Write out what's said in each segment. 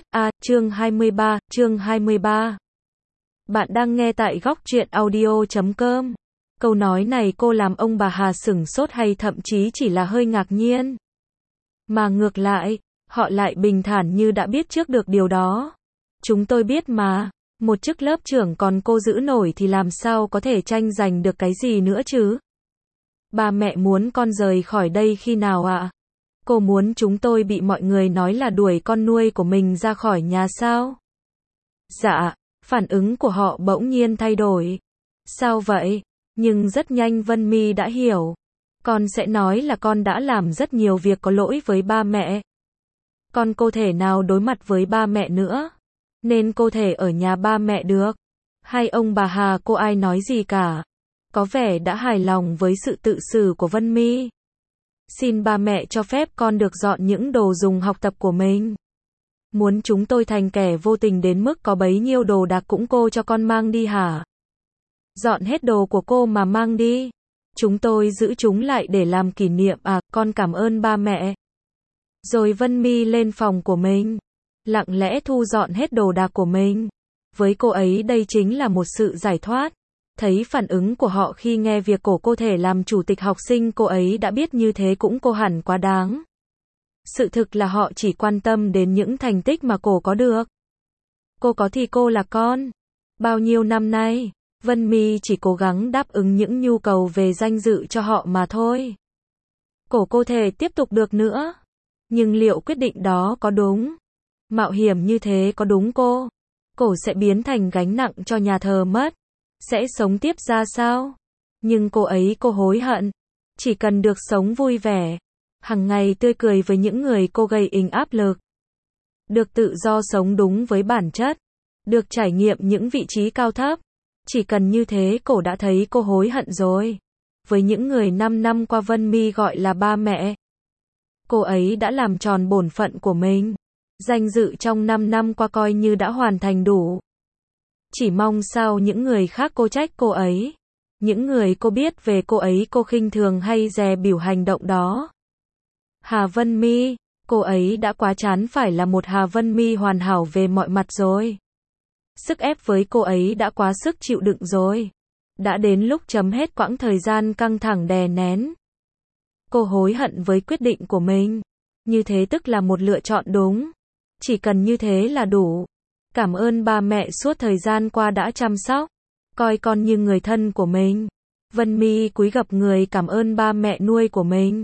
Chương 23. Bạn đang nghe tại góc truyện audio.com. Câu nói này cô làm ông bà Hà sửng sốt hay thậm chí chỉ là hơi ngạc nhiên. Mà ngược lại, họ lại bình thản như đã biết trước được điều đó. Chúng tôi biết mà, một chức lớp trưởng còn cô giữ nổi thì làm sao có thể tranh giành được cái gì nữa chứ? Ba mẹ muốn con rời khỏi đây khi nào ạ? Cô muốn chúng tôi bị mọi người nói là đuổi con nuôi của mình ra khỏi nhà sao? Dạ, phản ứng của họ bỗng nhiên thay đổi. Sao vậy? Nhưng rất nhanh Vân My đã hiểu. Con sẽ nói là con đã làm rất nhiều việc có lỗi với ba mẹ. Con cô thể nào đối mặt với ba mẹ nữa. Nên cô thể ở nhà ba mẹ được. Hay ông bà Hà cô ai nói gì cả. Có vẻ đã hài lòng với sự tự xử của Vân My. Xin ba mẹ cho phép con được dọn những đồ dùng học tập của mình. Muốn chúng tôi thành kẻ vô tình đến mức có bấy nhiêu đồ đạc cũng cô cho con mang đi hả? Dọn hết đồ của cô mà mang đi. Chúng tôi giữ chúng lại để làm kỷ niệm con cảm ơn ba mẹ. Rồi Vân My lên phòng của mình. Lặng lẽ thu dọn hết đồ đạc của mình. Với cô ấy đây chính là một sự giải thoát. Thấy phản ứng của họ khi nghe việc cô thể làm chủ tịch học sinh cô ấy đã biết như thế cũng cô hẳn quá đáng. Sự thực là họ chỉ quan tâm đến những thành tích mà cô có được. Cô có thì cô là con. Bao nhiêu năm nay, Vân My chỉ cố gắng đáp ứng những nhu cầu về danh dự cho họ mà thôi. Cô thể tiếp tục được nữa. Nhưng liệu quyết định đó có đúng? Mạo hiểm như thế có đúng cô? Cô sẽ biến thành gánh nặng cho nhà thờ mất. Sẽ sống tiếp ra sao? Nhưng cô hối hận. Chỉ cần được sống vui vẻ. Hằng ngày tươi cười với những người cô gây áp lực. Được tự do sống đúng với bản chất. Được trải nghiệm những vị trí cao thấp. Chỉ cần như thế cô đã thấy cô hối hận rồi. Với những người 5 năm qua Vân My gọi là ba mẹ. Cô ấy đã làm tròn bổn phận của mình. Danh dự trong 5 năm qua coi như đã hoàn thành đủ. Chỉ mong sao những người khác cô trách cô ấy. Những người cô biết về cô ấy cô khinh thường hay dè bỉu hành động đó. Hà Vân My, cô ấy đã quá chán phải là một Hà Vân My hoàn hảo về mọi mặt rồi. Sức ép với cô ấy đã quá sức chịu đựng rồi. Đã đến lúc chấm hết quãng thời gian căng thẳng đè nén. Cô hối hận với quyết định của mình. Như thế tức là một lựa chọn đúng. Chỉ cần như thế là đủ. Cảm ơn ba mẹ suốt thời gian qua đã chăm sóc. Coi con như người thân của mình. Vân My cúi gập người cảm ơn ba mẹ nuôi của mình.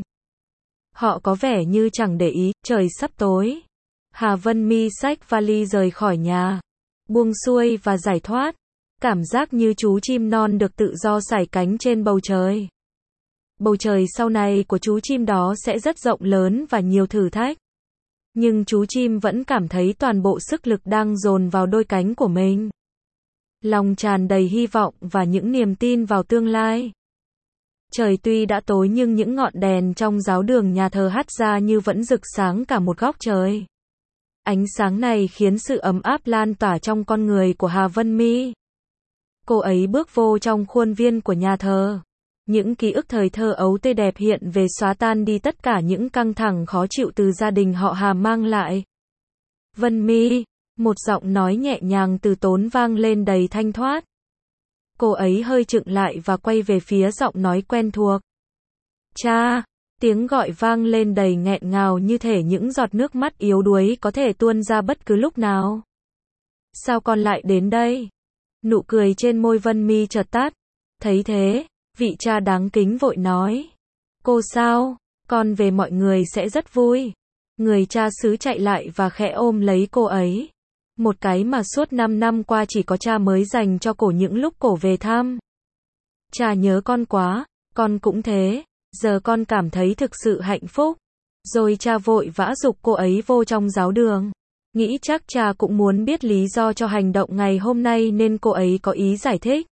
Họ có vẻ như chẳng để ý, trời sắp tối. Hà Vân My xách vali rời khỏi nhà. Buông xuôi và giải thoát. Cảm giác như chú chim non được tự do sải cánh trên bầu trời. Bầu trời sau này của chú chim đó sẽ rất rộng lớn và nhiều thử thách. Nhưng chú chim vẫn cảm thấy toàn bộ sức lực đang dồn vào đôi cánh của mình. Lòng tràn đầy hy vọng và những niềm tin vào tương lai. Trời tuy đã tối nhưng những ngọn đèn trong giáo đường nhà thờ hắt ra như vẫn rực sáng cả một góc trời. Ánh sáng này khiến sự ấm áp lan tỏa trong con người của Hà Vân My. Cô ấy bước vô trong khuôn viên của nhà thờ. Những ký ức thời thơ ấu tươi đẹp hiện về xóa tan đi tất cả những căng thẳng khó chịu từ gia đình họ Hà mang lại. Vân My, một giọng nói nhẹ nhàng từ tốn vang lên đầy thanh thoát. Cô ấy hơi chững lại và quay về phía giọng nói quen thuộc. Cha, tiếng gọi vang lên đầy nghẹn ngào như thể những giọt nước mắt yếu đuối có thể tuôn ra bất cứ lúc nào. Sao con lại đến đây? Nụ cười trên môi Vân My chợt tắt. Thấy thế, vị cha đáng kính vội nói. Cô sao? Con về mọi người sẽ rất vui. Người cha xứ chạy lại và khẽ ôm lấy cô ấy. Một cái mà suốt 5 năm qua chỉ có cha mới dành cho cổ những lúc cổ về thăm. Cha nhớ con quá, con cũng thế. Giờ con cảm thấy thực sự hạnh phúc. Rồi cha vội vã giục cô ấy vô trong giáo đường. Nghĩ chắc cha cũng muốn biết lý do cho hành động ngày hôm nay nên cô ấy có ý giải thích.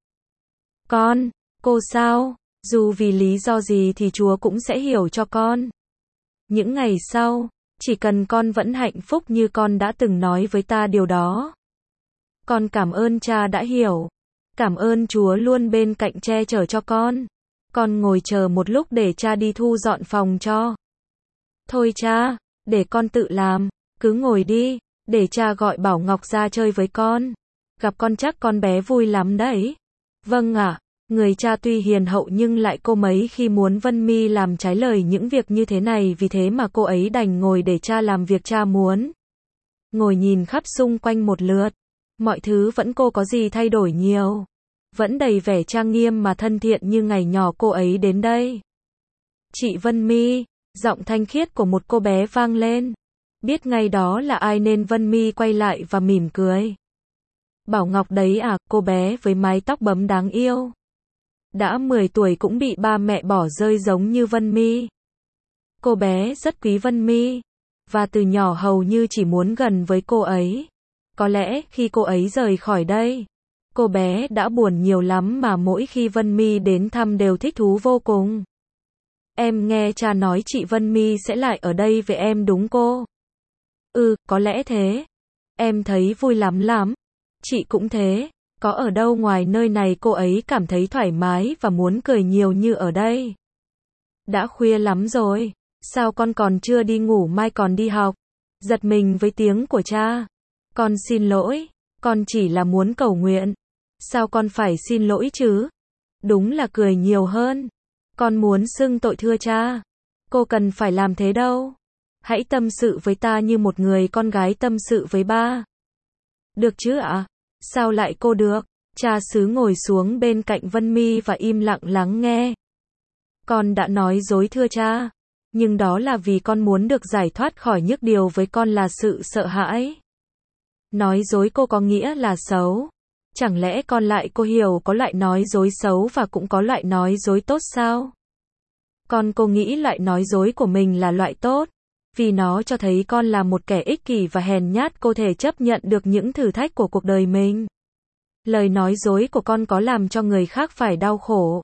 Cô sao? Dù vì lý do gì thì Chúa cũng sẽ hiểu cho con. Những ngày sau, chỉ cần con vẫn hạnh phúc như con đã từng nói với ta điều đó. Con cảm ơn cha đã hiểu. Cảm ơn Chúa luôn bên cạnh che chở cho con. Con ngồi chờ một lúc để cha đi thu dọn phòng cho. Thôi cha, để con tự làm, cứ ngồi đi. Để cha gọi Bảo Ngọc ra chơi với con. Gặp con chắc con bé vui lắm đấy. Vâng ạ. Người cha tuy hiền hậu nhưng lại cô mấy khi muốn Vân Mi làm trái lời những việc như thế này, vì thế mà cô ấy đành ngồi để cha làm việc cha muốn. Ngồi nhìn khắp xung quanh một lượt. Mọi thứ vẫn cô có gì thay đổi nhiều. Vẫn đầy vẻ trang nghiêm mà thân thiện như ngày nhỏ cô ấy đến đây. Chị Vân Mi, giọng thanh khiết của một cô bé vang lên. Biết ngay đó là ai nên Vân Mi quay lại và mỉm cười. Bảo Ngọc đấy à, cô bé với mái tóc bấm đáng yêu. Đã 10 tuổi cũng bị ba mẹ bỏ rơi giống như Vân Mi. Cô bé rất quý Vân Mi. Và từ nhỏ hầu như chỉ muốn gần với cô ấy. Có lẽ khi cô ấy rời khỏi đây, cô bé đã buồn nhiều lắm mà mỗi khi Vân Mi đến thăm đều thích thú vô cùng. Em nghe cha nói chị Vân Mi sẽ lại ở đây với em đúng cô? Ừ, có lẽ thế. Em thấy vui lắm lắm. Chị cũng thế. Có ở đâu ngoài nơi này cô ấy cảm thấy thoải mái và muốn cười nhiều như ở đây. Đã khuya lắm rồi. Sao con còn chưa đi ngủ, mai còn đi học? Giật mình với tiếng của cha. Con xin lỗi. Con chỉ là muốn cầu nguyện. Sao con phải xin lỗi chứ? Đúng là cười nhiều hơn. Con muốn xưng tội thưa cha. Cô cần phải làm thế đâu. Hãy tâm sự với ta như một người con gái tâm sự với ba. Được chứ ạ? Sao lại cô được? Cha xứ ngồi xuống bên cạnh Vân Mi và im lặng lắng nghe. Con đã nói dối thưa cha. Nhưng đó là vì con muốn được giải thoát khỏi nhức điều với con là sự sợ hãi. Nói dối cô có nghĩa là xấu. Chẳng lẽ con lại cô hiểu có loại nói dối xấu và cũng có loại nói dối tốt sao? Cô nghĩ loại nói dối của mình là loại tốt. Vì nó cho thấy con là một kẻ ích kỷ và hèn nhát, cô thể chấp nhận được những thử thách của cuộc đời mình. Lời nói dối của con có làm cho người khác phải đau khổ.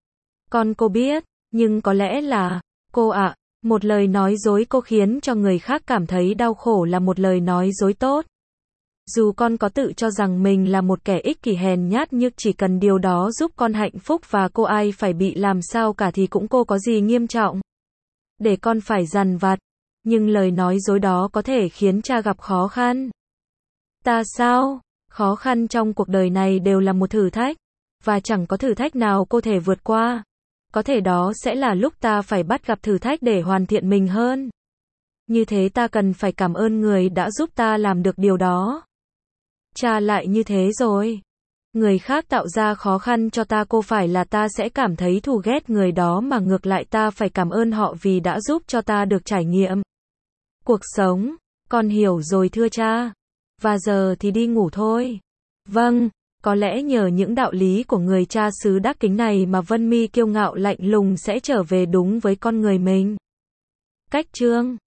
Cô biết, nhưng có lẽ là, cô ạ, một lời nói dối cô khiến cho người khác cảm thấy đau khổ là một lời nói dối tốt. Dù con có tự cho rằng mình là một kẻ ích kỷ hèn nhát, nhưng chỉ cần điều đó giúp con hạnh phúc và cô ai phải bị làm sao cả thì cũng cô có gì nghiêm trọng. Để con phải dằn vặt. Nhưng lời nói dối đó có thể khiến cha gặp khó khăn. Ta sao? Khó khăn trong cuộc đời này đều là một thử thách. Và chẳng có thử thách nào cô thể vượt qua. Có thể đó sẽ là lúc ta phải bắt gặp thử thách để hoàn thiện mình hơn. Như thế ta cần phải cảm ơn người đã giúp ta làm được điều đó. Cha lại như thế rồi. Người khác tạo ra khó khăn cho ta, cô phải là ta sẽ cảm thấy thù ghét người đó, mà ngược lại ta phải cảm ơn họ vì đã giúp cho ta được trải nghiệm cuộc sống. Con hiểu rồi thưa cha. Và giờ thì đi ngủ thôi. Vâng, có lẽ nhờ những đạo lý của người cha xứ đắc kính này mà Vân Mi kiêu ngạo lạnh lùng sẽ trở về đúng với con người mình. Cách chương